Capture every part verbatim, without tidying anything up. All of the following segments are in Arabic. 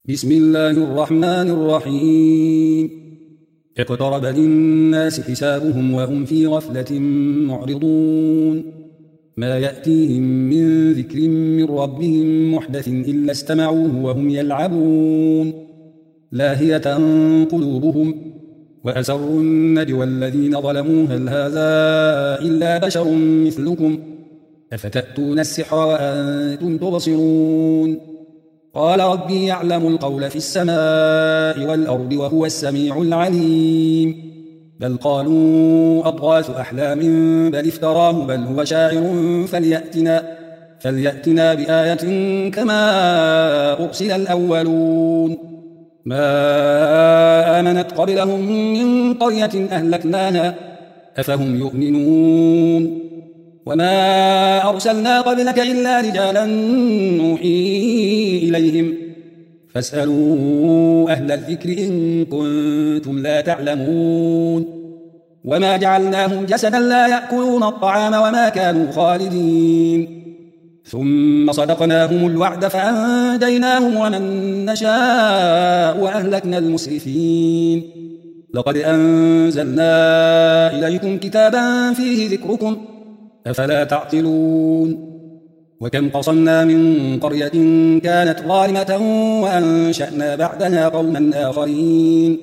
بسم الله الرحمن الرحيم اقترب للناس حسابهم وهم في غفلة معرضون ما يأتيهم من ذكر من ربهم محدث إلا استمعوه وهم يلعبون لاهية قلوبهم وأسروا النجوى الذين ظلموا هل هذا إلا بشر مثلكم أفتأتون السحر وأنتم تبصرون قال ربي يعلم القول في السماء والأرض وهو السميع العليم بل قالوا أضغاث أحلام بل افتراه بل هو شاعر فليأتنا, فليأتنا بآية كما أرسل الأولون ما آمنت قبلهم من قرية أهلكناها أفهم يؤمنون وما أرسلنا قبلك إلا رجالا نوحي إليهم فاسألوا أهل الذكر إن كنتم لا تعلمون وما جعلناهم جسدا لا يأكلون الطعام وما كانوا خالدين ثم صدقناهم الوعد فأنجيناهم ومن نشاء وأهلكنا المسرفين لقد أنزلنا إليكم كتابا فيه ذكركم أفلا تعقلون وكم قصمنا من قرية كانت ظالمة وأنشأنا بعدها قوما آخرين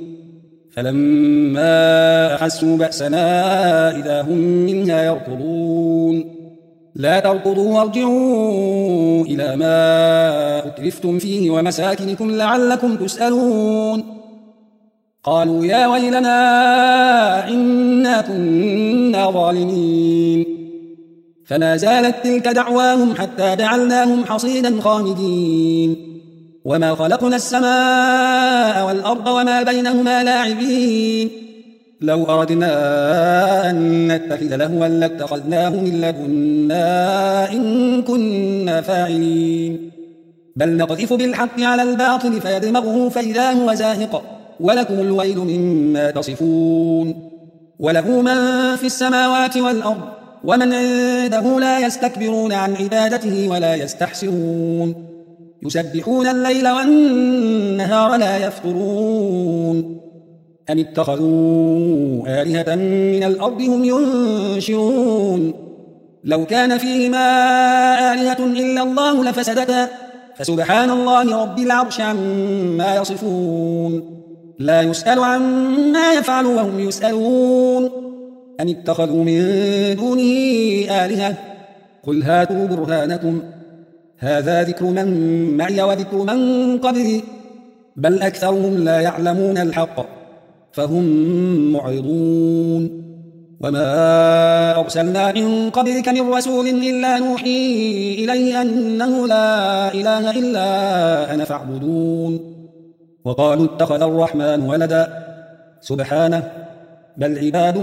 فلما أحسوا بأسنا إذا هم منها يركضون لا تركضوا وارجعوا إلى ما أترفتم فيه ومساكنكم لعلكم تسألون قالوا يا ويلنا إنا كنا ظالمين فما زالت تلك دعواهم حتى جعلناهم حصيدا خامدين وما خلقنا السماء والأرض وما بينهما لاعبين لو أردنا أن نتخذ لهوا لاتخذناه من لدنا إن كنا فاعلين بل نقذف بالحق على الباطل فيدمغه فإذا هو زاهق ولكم الويل مما تصفون وله من في السماوات والأرض ومن عنده لا يستكبرون عن عبادته ولا يستحسرون يسبحون الليل والنهار لا يفترون أم اتخذوا آلهة من الأرض هم ينشرون لو كان فيهما آلهة إلا الله لفسدتا فسبحان الله رب العرش عما يصفون لا يسأل عما يفعل وهم يسألون أم اتخذوا من دونه آلهة قل هاتوا برهانكم هذا ذكر من معي وذكر من قبلي بل أكثرهم لا يعلمون الحق فهم معرضون وما أرسلنا من قبلك من رسول إلا نوحي إليه أنه لا إله إلا أنا فاعبدون وقالوا اتخذ الرحمن ولدا سبحانه بل عباد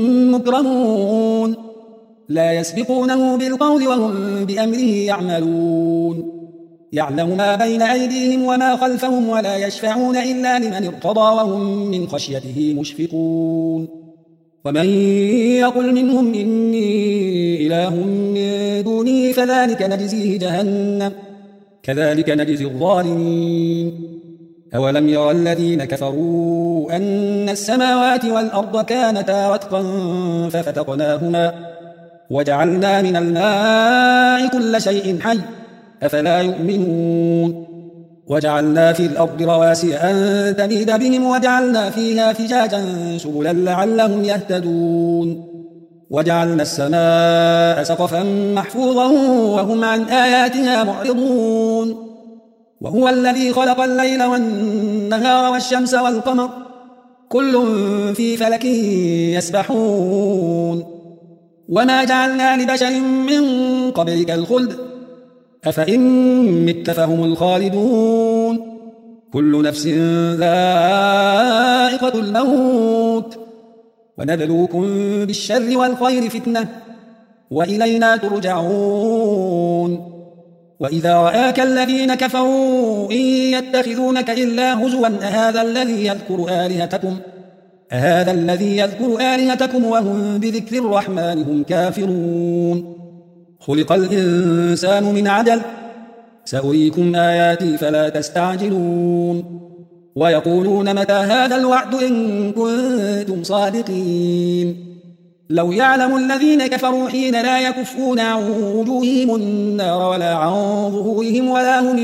مكرمون لا يسبقونه بالقول وهم بأمره يعملون يعلم ما بين أيديهم وما خلفهم ولا يشفعون إلا لمن ارتضى وهم من خشيته مشفقون ومن يقل منهم إني إله من دونه فذلك نجزيه جهنم كذلك نجزي الظالمين أولم يرى الذين كفروا أن السماوات والأرض كانتا رتقا ففتقناهما وجعلنا من الماء كل شيء حي أفلا يؤمنون وجعلنا في الأرض رواسي أن تميد بهم وجعلنا فيها فجاجا سبلا لعلهم يهتدون وجعلنا السماء سقفا محفوظا وهم عن آياتها معرضون وهو الذي خلق الليل والنهار والشمس والقمر كل في فلك يسبحون وما جعلنا لبشر من قبلك الخلد أفإن مت فهم الخالدون كل نفس ذائقة الموت ونبلوكم بالشر والخير فتنة وإلينا ترجعون وإذا رآك الذين كفروا إن يتخذونك إلا هزوا أهذا الذي يذكر آلهتكم أهذا الذي يذكر آلهتكم وهم بذكر الرحمن هم كافرون خلق الإنسان من عجل سأريكم آياتي فلا تستعجلون ويقولون متى هذا الوعد إن كنتم صادقين لو يعلم الذين كفروا حين لا يكفون عن وجوههم النار ولا عن ظهورهم ولا هم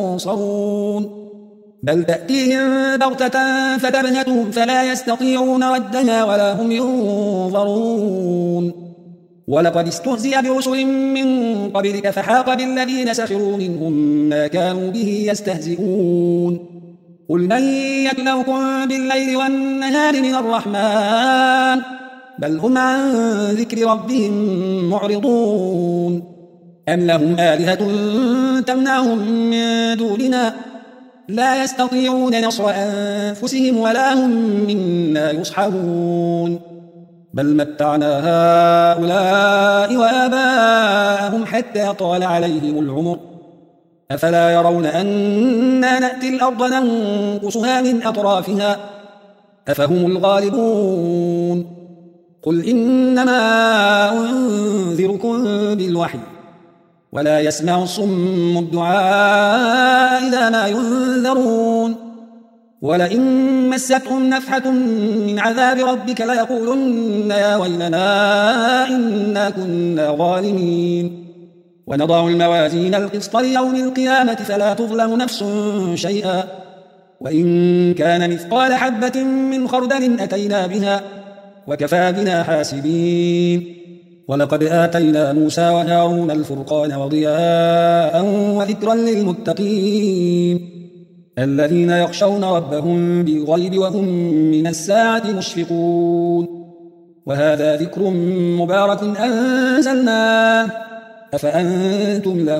ينصرون بل تأتيهم بغتة فتبهتهم فلا يستطيعون ردها ولا هم ينظرون ولقد استهزئ برسل من قبلك فحاق بالذين سخروا منهم ما كانوا به يستهزئون قل من يكلؤكم بالليل والنهار من الرحمن بل هم عن ذكر ربهم معرضون أم لهم آلهة تمنعهم من دوننا لا يستطيعون نصر أنفسهم ولا هم منا يصحبون بل متعنا هؤلاء وآباءهم حتى طال عليهم العمر أفلا يرون أنا نأتي الأرض ننقصها من أطرافها أفهم الغالبون قل إنما أنذركم بالوحي ولا يسمع الصم الدعاء إذا ما ينذرون ولئن مستهم نفحة من عذاب ربك ليقولن يا ويلنا إنا كنا ظالمين ونضع الموازين القسط ليوم القيامة فلا تظلم نفس شيئا وإن كان مثقال حبة من خردل أتينا بها وكفى بنا حاسبين ولقد آتينا موسى وهارون الفرقان وضياء وذكرا للمتقين الذين يخشون ربهم بالغيب وهم من الساعة مشفقون وهذا ذكر مبارك أنزلناه أفأنتم له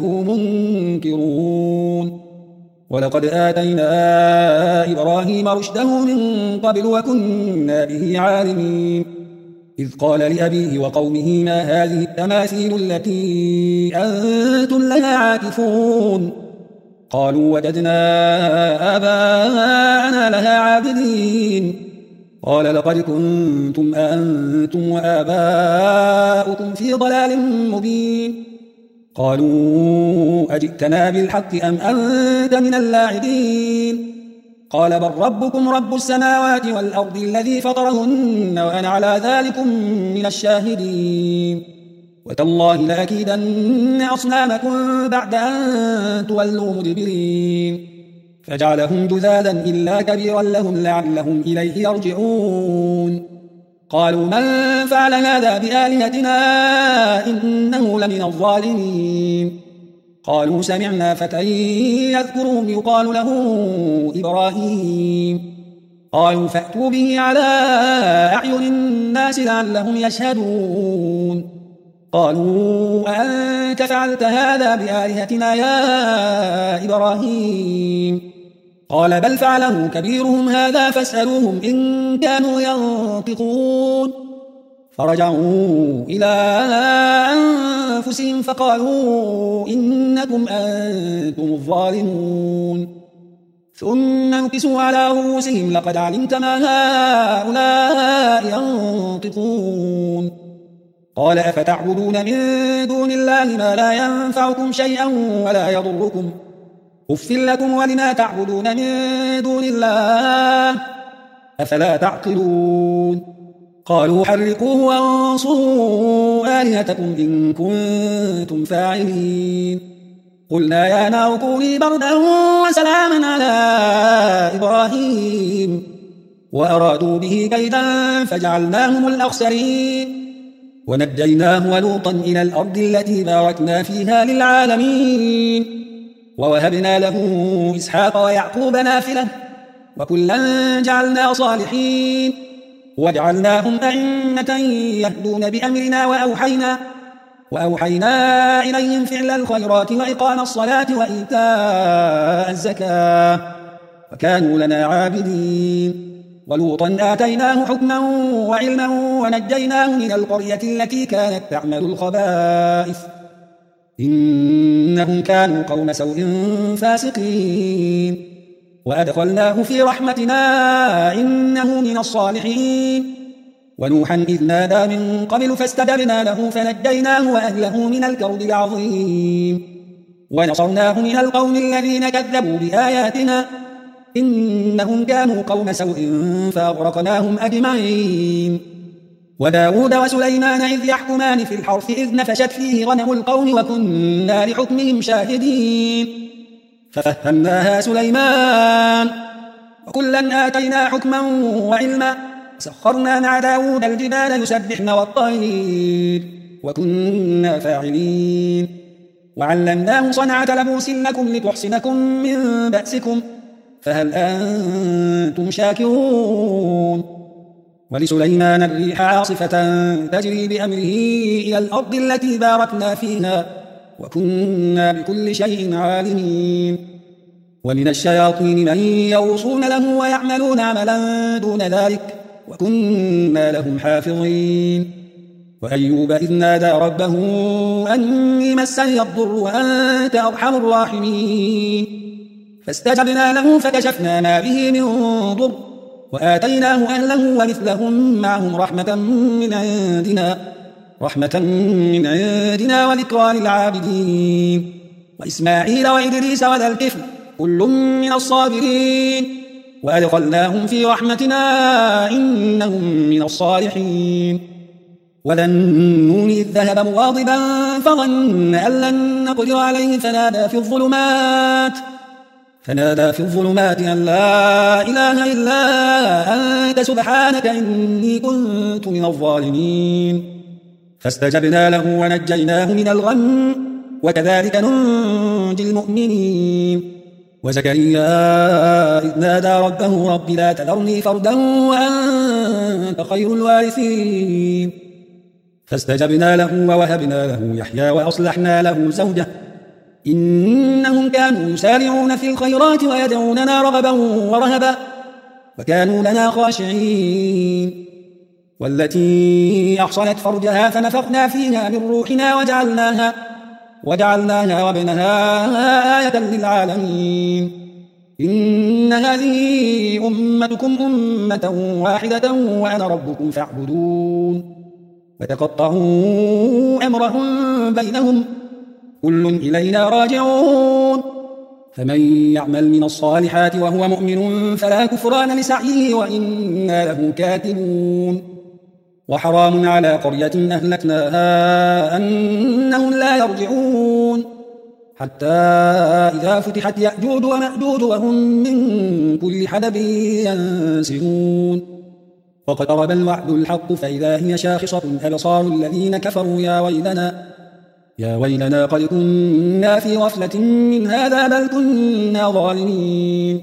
منكرون ولقد آتينا إبراهيم رشده من قبل وكنا به عالمين إذ قال لأبيه وقومه ما هذه التماثيل التي أنتم لها عاكفون قالوا وجدنا آباءنا لها عابدين قال لقد كنتم أنتم وآباؤكم في ضلال مبين قالوا أجئتنا بالحق أم أنت من اللاعبين قال بل ربكم رب السماوات والأرض الذي فطرهن وأنا على ذلكم من الشاهدين وتالله لأكيدن أصنامكم بعد أن تولوا مدبرين فجعلهم جذاذا إلا كبيرا لهم لعلهم إليه يرجعون قالوا من فعل هذا بآلهتنا إنه لمن الظالمين قالوا سمعنا فتى يذكرهم يقال له إبراهيم قالوا فأتوا به على أعين الناس لعلهم يشهدون قالوا أأنت فعلت هذا بآلهتنا يا إبراهيم قال بل فعله كبيرهم هذا فاسألوهم إن كانوا ينطقون فرجعوا إلى أنفسهم فقالوا إنكم أنتم الظالمون ثم نكسوا على رؤوسهم لقد علمت ما هؤلاء ينطقون قال أفتعبدون من دون الله ما لا ينفعكم شيئا ولا يضركم أف لكم ولما تعبدون من دون الله أفلا تعقلون قالوا حرقوه وانصروا آلهتكم إن كنتم فاعلين قلنا يا نار كوني بردا وسلاما على إبراهيم وأرادوا به كيدا فجعلناهم الأخسرين ونجيناه ولوطا إلى الأرض التي باركنا فيها للعالمين ووهبنا له إسحاق ويعقوب نافلة وكلا جعلنا صالحين وجعلناهم أئمة يهدون بأمرنا وأوحينا, وأوحينا إليهم فعل الخيرات وإقام الصلاة وإيتاء الزكاة وكانوا لنا عابدين ولوطا آتيناه حكما وعلما ونجيناه من القرية التي كانت تعمل الخبائث إنهم كانوا قوم سوء فاسقين وأدخلناه في رحمتنا إنه من الصالحين ونوحا إذ نادى من قبل فاستجبنا له فنجيناه وأهله من الكرب العظيم ونصرناه من القوم الذين كذبوا بآياتنا إنهم كانوا قوم سوء فأغرقناهم أجمعين. وداود وسليمان إذ يحكمان في الحرث إذ نفشت فيه غنم القوم وكنا لحكمهم شاهدين ففهمناها سليمان وكلا آتينا حكما وعلما سخرنا مع داود الجبال يسبحن والطير وكنا فاعلين وعلمناه صنعة لبوس لكم لتحصنكم من بأسكم فهل أنتم شاكرون. ولسليمان الريح عاصفة تجري بأمره إلى الأرض التي باركنا فيها وكنا بكل شيء عالمين. ومن الشياطين من يغوصون له ويعملون عملا دون ذلك وكنا لهم حافظين. وأيوب إذ نادى ربه أني مسني الضر وأنت أرحم الراحمين فاستجبنا له فكشفنا ما به من ضر وآتيناه أهله ومثلهم معهم رحمة من عندنا رحمة من عندنا وذكرى للعابدين. وإسماعيل وإدريس وذا الكفل كل من الصابرين وأدخلناهم في رحمتنا إنهم من الصالحين. وذا النون إذ ذهب مغاضبا فظن أن لن نقدر عليه فنادى في الظلمات فنادى في الظلمات أن لا إله إلا أنت سبحانك إني كنت من الظالمين فاستجبنا له ونجيناه من الغم وكذلك ننجي المؤمنين. وزكريا إذ نادى ربه رب لا تذرني فردا وأنت خير الوارثين فاستجبنا له ووهبنا له يحيى وأصلحنا له زوجه إنهم كانوا يسارعون في الخيرات ويدعوننا رغبا ورهبا وكانوا لنا خاشعين. والتي أحصنت فرجها فنفخنا فيها من روحنا وجعلناها وجعلناها وابنها آية للعالمين. إن هذه أمتكم أمة واحدة وأنا ربكم فاعبدون. وتقطعوا أمرهم بينهم كل إلينا راجعون. فمن يعمل من الصالحات وهو مؤمن فلا كفران لسعيه وإنا له كاتبون. وحرام على قرية أهلكناها أنهم لا يرجعون حتى إذا فتحت يأجوج ومأجوج وهم من كل حدب ينسلون. واقترب الوعد الحق فإذا هي شاخصة أبصار الذين كفروا يا ويلنا يا ويلنا قد كنا في غفلة من هذا بل كنا ظالمين.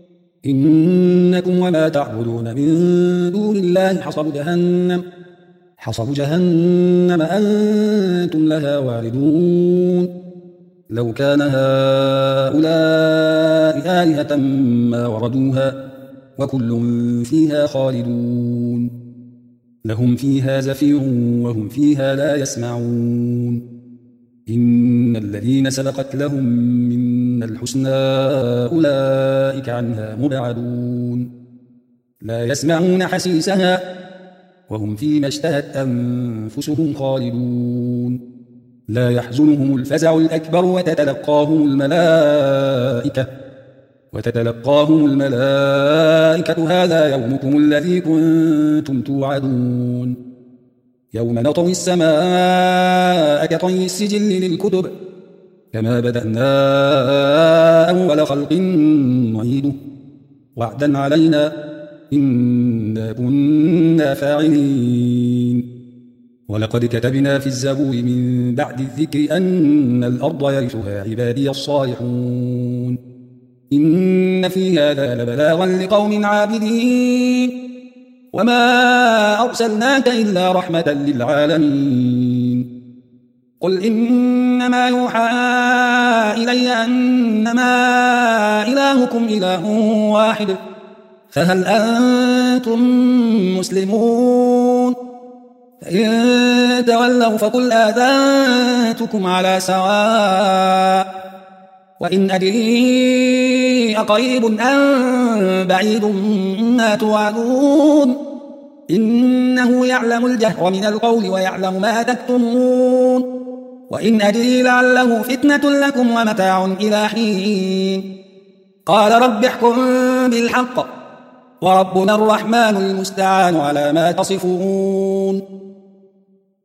إنكم وما تعبدون من دون الله حصب جهنم حصب جهنم أنتم لها واردون. لو كان هؤلاء آلهة ما وردوها وكل فيها خالدون لهم فيها زفير وهم فيها لا يسمعون. إن الذين سبقت لهم من الحسنى أولئك عنها مبعدون لا يسمعون حسيسها وهم فيما اشتهت أنفسهم خالدون. لا يحزنهم الفزع الأكبر وتتلقاهم الملائكة وتتلقاهم الملائكة هذا يومكم الذي كنتم توعدون. يوم نطوي السماء كطي السجل للكتب كما بدأنا أول خلق نعيده وعدا علينا إنا كنا فاعلين. ولقد كتبنا في الزبور من بعد الذكر أن الأرض يرثها عبادي الصالحون إن في هذا لبلاغا لقوم عابدين وما أرسلناك إلا رحمة للعالمين. قل إنما يوحى إلي أنما إلهكم إله واحد فهل أنتم مسلمون؟ فإن تولوا فقل آذنتكم على سواء وإن أدري أقريب أم بعيد ما توعدون إنه يعلم الجهر من القول ويعلم ما تكتمون وإن أدري لعله فتنة لكم ومتاع إلى حين قال رب احكم بالحق وربنا الرحمن المستعان على ما تصفون